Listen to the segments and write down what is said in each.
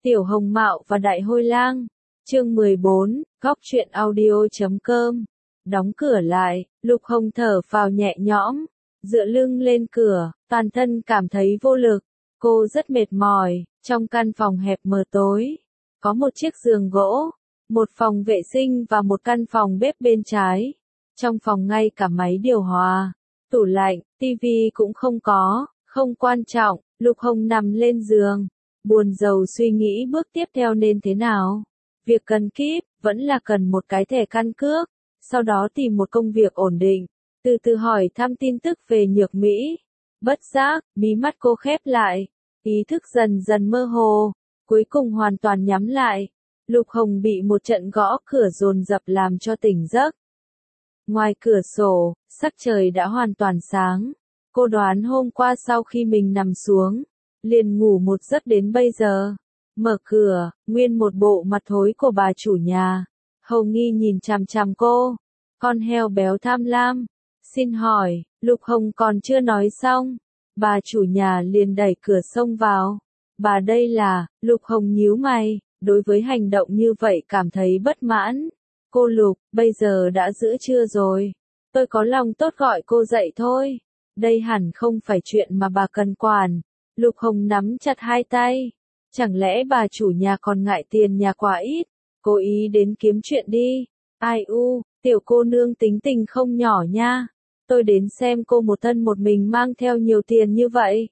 Tiểu Hồng Mạo và Đại Hôi Lang. Chương 14, góc truyện audio.com. Đóng cửa lại, Lục Hồng thở phào nhẹ nhõm, dựa lưng lên cửa, toàn thân cảm thấy vô lực. Cô rất mệt mỏi, trong căn phòng hẹp mờ tối. Có một chiếc giường gỗ, một phòng vệ sinh và một căn phòng bếp bên trái. Trong phòng ngay cả máy điều hòa, tủ lạnh, tivi cũng không có, không quan trọng. Lục Hồng nằm lên giường, buồn rầu suy nghĩ bước tiếp theo nên thế nào. Việc cần kíp, vẫn là cần một cái thẻ căn cước, sau đó tìm một công việc ổn định, từ từ hỏi thăm tin tức về Nhược Mỹ. Bất giác, mí mắt cô khép lại, ý thức dần dần mơ hồ, cuối cùng hoàn toàn nhắm lại. Lục Hồng bị một trận gõ cửa dồn dập làm cho tỉnh giấc. Ngoài cửa sổ, sắc trời đã hoàn toàn sáng. Cô đoán hôm qua sau khi mình nằm xuống, liền ngủ một giấc đến bây giờ. Mở cửa, nguyên một bộ mặt thối của bà chủ nhà. Hầu nghi nhìn chằm chằm cô. Con heo béo tham lam. Xin hỏi, Lục Hồng còn chưa nói xong. Bà chủ nhà liền đẩy cửa xông vào. Bà đây là, Lục Hồng nhíu mày, đối với hành động như vậy cảm thấy bất mãn. Cô Lục, bây giờ đã giữa trưa rồi. Tôi có lòng tốt gọi cô dậy thôi. Đây hẳn không phải chuyện mà bà cần quản. Lục Hồng nắm chặt hai tay. Chẳng lẽ bà chủ nhà còn ngại tiền nhà quá ít, cố ý đến kiếm chuyện đi. Ai u, tiểu cô nương tính tình không nhỏ nha. Tôi đến xem cô một thân một mình mang theo nhiều tiền như vậy.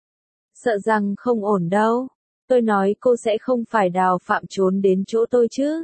Sợ rằng không ổn đâu. Tôi nói cô sẽ không phải đào phạm trốn đến chỗ tôi chứ.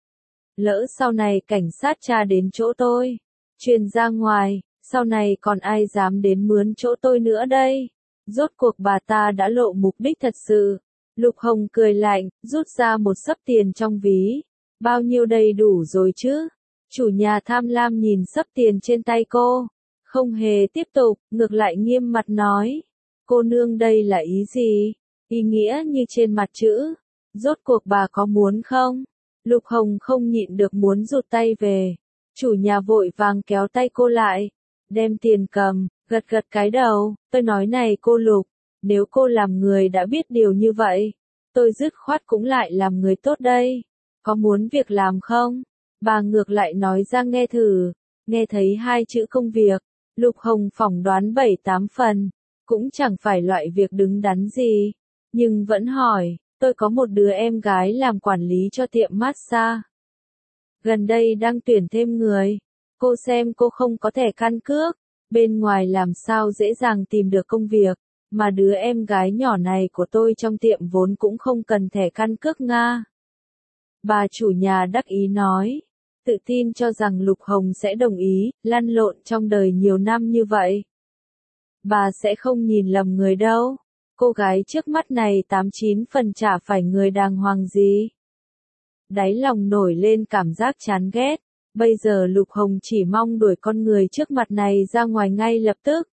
Lỡ sau này cảnh sát tra đến chỗ tôi, truyền ra ngoài, sau này còn ai dám đến mướn chỗ tôi nữa đây. Rốt cuộc bà ta đã lộ mục đích thật sự. Lục Hồng cười lạnh, rút ra một xấp tiền trong ví. Bao nhiêu đầy đủ rồi chứ? Chủ nhà tham lam nhìn xấp tiền trên tay cô. Không hề tiếp tục, ngược lại nghiêm mặt nói. Cô nương đây là ý gì? Ý nghĩa như trên mặt chữ. Rốt cuộc bà có muốn không? Lục Hồng không nhịn được muốn rụt tay về. Chủ nhà vội vàng kéo tay cô lại. Đem tiền cầm, gật gật cái đầu. Tôi nói này cô Lục. Nếu cô làm người đã biết điều như vậy, tôi dứt khoát cũng lại làm người tốt đây. Có muốn việc làm không? Bà ngược lại nói ra nghe thử. Nghe thấy hai chữ công việc, Lục Hồng phỏng đoán 7-8 phần. Cũng chẳng phải loại việc đứng đắn gì. Nhưng vẫn hỏi, tôi có một đứa em gái làm quản lý cho tiệm massage. Gần đây đang tuyển thêm người. Cô xem cô không có thẻ căn cước. Bên ngoài làm sao dễ dàng tìm được công việc. Mà đứa em gái nhỏ này của tôi trong tiệm vốn cũng không cần thẻ căn cước Nga. Bà chủ nhà đắc ý nói, tự tin cho rằng Lục Hồng sẽ đồng ý, lăn lộn trong đời nhiều năm như vậy. Bà sẽ không nhìn lầm người đâu, cô gái trước mắt này 89 phần chả phải người đàng hoàng gì. Đáy lòng nổi lên cảm giác chán ghét, bây giờ Lục Hồng chỉ mong đuổi con người trước mặt này ra ngoài ngay lập tức.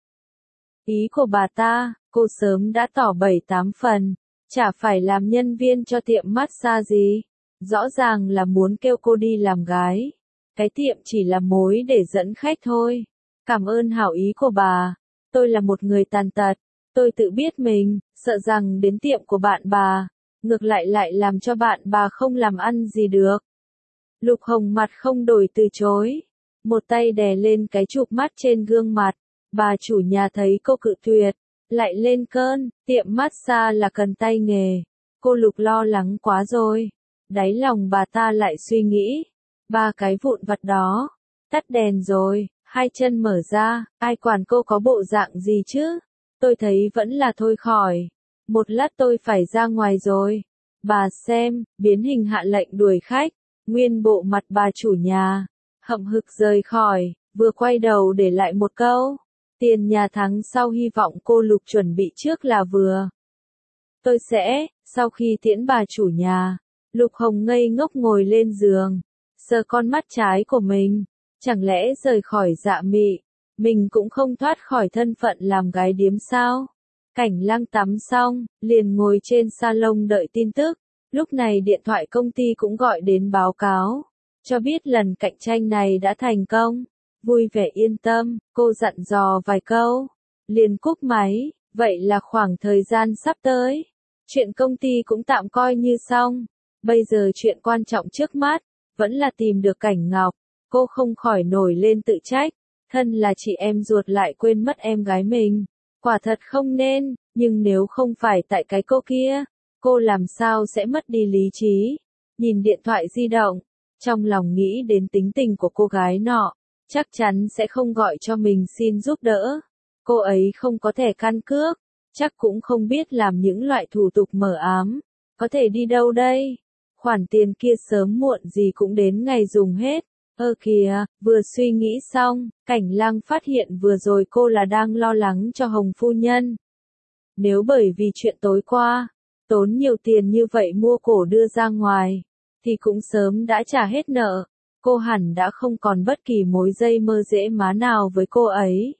Ý của bà ta, cô sớm đã tỏ 7-8 phần, chả phải làm nhân viên cho tiệm massage gì, rõ ràng là muốn kêu cô đi làm gái. Cái tiệm chỉ là mối để dẫn khách thôi. Cảm ơn hảo ý của bà, tôi là một người tàn tật, tôi tự biết mình, sợ rằng đến tiệm của bạn bà, ngược lại làm cho bạn bà không làm ăn gì được. Lục Hồng mặt không đổi từ chối, một tay đè lên cái chụp mắt trên gương mặt. Bà chủ nhà thấy cô cự tuyệt, lại lên cơn, tiệm massage là cần tay nghề. Cô Lục lo lắng quá rồi. Đáy lòng bà ta lại suy nghĩ, ba cái vụn vặt đó, tắt đèn rồi, hai chân mở ra, ai quản cô có bộ dạng gì chứ? Tôi thấy vẫn là thôi khỏi. Một lát tôi phải ra ngoài rồi. Bà xem, biến hình hạ lệnh đuổi khách, nguyên bộ mặt bà chủ nhà, hậm hực rời khỏi, vừa quay đầu để lại một câu. Tiền nhà tháng sau hy vọng cô Lục chuẩn bị trước là vừa. Tôi sẽ, sau khi tiễn bà chủ nhà, Lục Hồng ngây ngốc ngồi lên giường, sờ con mắt trái của mình, chẳng lẽ rời khỏi Dạ Mị, mình cũng không thoát khỏi thân phận làm gái điếm sao? Cảnh Lang tắm xong, liền ngồi trên salon đợi tin tức, lúc này điện thoại công ty cũng gọi đến báo cáo, cho biết lần cạnh tranh này đã thành công. Vui vẻ yên tâm, cô dặn dò vài câu, liền cúp máy, vậy là khoảng thời gian sắp tới. Chuyện công ty cũng tạm coi như xong. Bây giờ chuyện quan trọng trước mắt, vẫn là tìm được Cảnh Ngọc. Cô không khỏi nổi lên tự trách. Thân là chị em ruột lại quên mất em gái mình. Quả thật không nên, nhưng nếu không phải tại cái cô kia, cô làm sao sẽ mất đi lý trí. Nhìn điện thoại di động, trong lòng nghĩ đến tính tình của cô gái nọ, chắc chắn sẽ không gọi cho mình xin giúp đỡ. Cô ấy không có thẻ căn cước, chắc cũng không biết làm những loại thủ tục mờ ám. Có thể đi đâu đây? Khoản tiền kia sớm muộn gì cũng đến ngày dùng hết. Kìa, vừa suy nghĩ xong, Cảnh Lang phát hiện vừa rồi cô là đang lo lắng cho Hồng phu nhân. Nếu bởi vì chuyện tối qua, tốn nhiều tiền như vậy mua cổ đưa ra ngoài, thì cũng sớm đã trả hết nợ. Cô hẳn đã không còn bất kỳ mối dây mơ dễ má nào với cô ấy.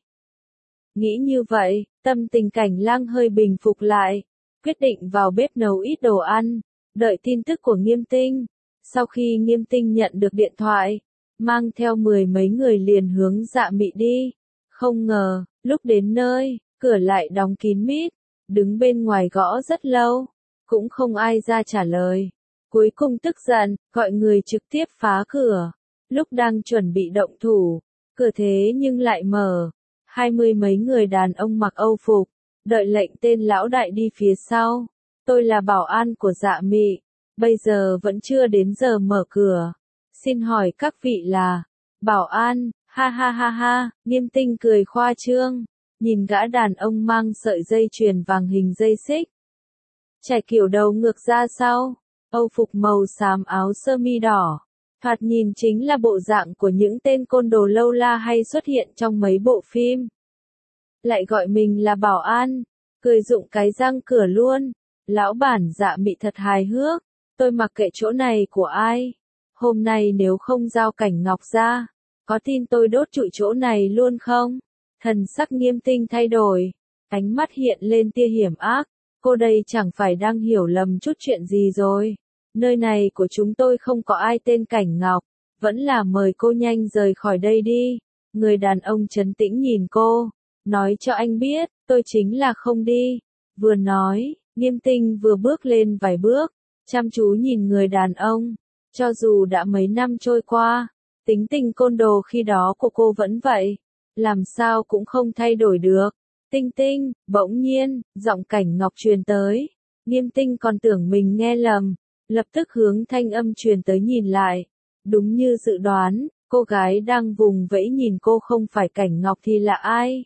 Nghĩ như vậy, tâm tình Cảnh Lang hơi bình phục lại, quyết định vào bếp nấu ít đồ ăn, đợi tin tức của Nghiêm Tinh. Sau khi Nghiêm Tinh nhận được điện thoại, mang theo 10 mấy người liền hướng Dạ Mị đi. Không ngờ, lúc đến nơi, cửa lại đóng kín mít, đứng bên ngoài gõ rất lâu, cũng không ai ra trả lời. Cuối cùng tức giận, gọi người trực tiếp phá cửa. Lúc đang chuẩn bị động thủ, cửa thế nhưng lại mở. 20 mấy người đàn ông mặc Âu phục, đợi lệnh tên lão đại đi phía sau. Tôi là bảo an của Dạ Mị, bây giờ vẫn chưa đến giờ mở cửa. Xin hỏi các vị là bảo an, ha ha ha ha, Nghiêm Tinh cười khoa trương, nhìn gã đàn ông mang sợi dây chuyền vàng hình dây xích. Trải kiểu đầu ngược ra sau, Âu phục màu xám áo sơ mi đỏ. Thoạt nhìn chính là bộ dạng của những tên côn đồ lâu la hay xuất hiện trong mấy bộ phim. Lại gọi mình là bảo an, cười rụng cái răng cửa luôn. Lão bản Dạ Mị thật hài hước, tôi mặc kệ chỗ này của ai. Hôm nay nếu không giao Cảnh Ngọc ra, có tin tôi đốt trụi chỗ này luôn không? Thần sắc Nghiêm Tinh thay đổi, ánh mắt hiện lên tia hiểm ác. Cô đây chẳng phải đang hiểu lầm chút chuyện gì rồi. Nơi này của chúng tôi không có ai tên Cảnh Ngọc, vẫn là mời cô nhanh rời khỏi đây đi. Người đàn ông trấn tĩnh nhìn cô, nói cho anh biết, tôi chính là không đi. Vừa nói, Nghiêm Tinh vừa bước lên vài bước, chăm chú nhìn người đàn ông. Cho dù đã mấy năm trôi qua, tính tình côn đồ khi đó của cô vẫn vậy, làm sao cũng không thay đổi được. Tinh Tinh, bỗng nhiên, giọng Cảnh Ngọc truyền tới. Nghiêm Tinh còn tưởng mình nghe lầm, lập tức hướng thanh âm truyền tới nhìn lại. Đúng như dự đoán, cô gái đang vùng vẫy nhìn cô không phải Cảnh Ngọc thì là ai?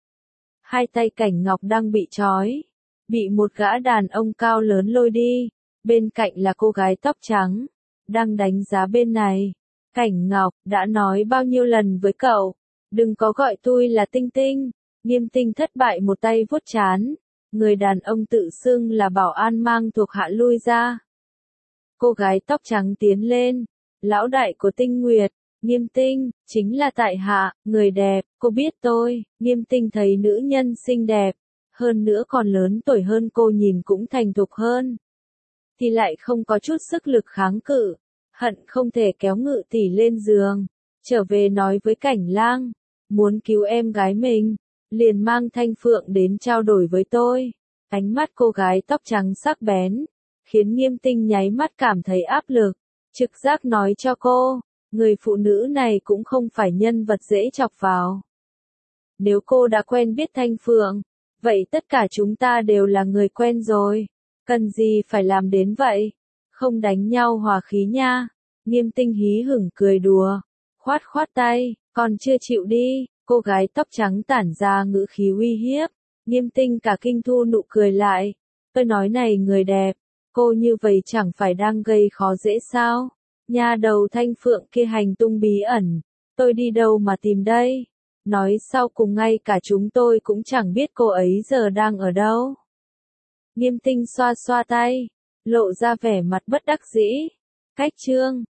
Hai tay Cảnh Ngọc đang bị trói, bị một gã đàn ông cao lớn lôi đi, bên cạnh là cô gái tóc trắng, đang đánh giá bên này. Cảnh Ngọc, đã nói bao nhiêu lần với cậu, đừng có gọi tôi là Tinh Tinh. Nghiêm Tinh thất bại một tay vuốt trán, người đàn ông tự xưng là bảo an mang thuộc hạ lui ra. Cô gái tóc trắng tiến lên, lão đại của Tinh Nguyệt, Nghiêm Tinh, chính là tại hạ, người đẹp, cô biết tôi. Nghiêm Tinh thấy nữ nhân xinh đẹp, hơn nữa còn lớn tuổi hơn cô, nhìn cũng thành thục hơn, thì lại không có chút sức lực kháng cự, hận không thể kéo Ngự tỷ lên giường, trở về nói với Cảnh Lang, muốn cứu em gái mình, liền mang Thanh Phượng đến trao đổi với tôi. Ánh mắt cô gái tóc trắng sắc bén, khiến Nghiêm Tinh nháy mắt cảm thấy áp lực, trực giác nói cho cô, người phụ nữ này cũng không phải nhân vật dễ chọc vào. Nếu cô đã quen biết Thanh Phượng, vậy tất cả chúng ta đều là người quen rồi, cần gì phải làm đến vậy, không đánh nhau hòa khí nha. Nghiêm Tinh hí hửng cười đùa, khoát khoát tay, còn chưa chịu đi. Cô gái tóc trắng tản ra ngữ khí uy hiếp, Nghiêm Tinh cả kinh thu nụ cười lại. Tôi nói này người đẹp, cô như vậy chẳng phải đang gây khó dễ sao? Nhà đầu Thanh Phượng kia hành tung bí ẩn, tôi đi đâu mà tìm đây? Nói sau cùng ngay cả chúng tôi cũng chẳng biết cô ấy giờ đang ở đâu. Nghiêm Tinh xoa xoa tay, lộ ra vẻ mặt bất đắc dĩ. Cách chương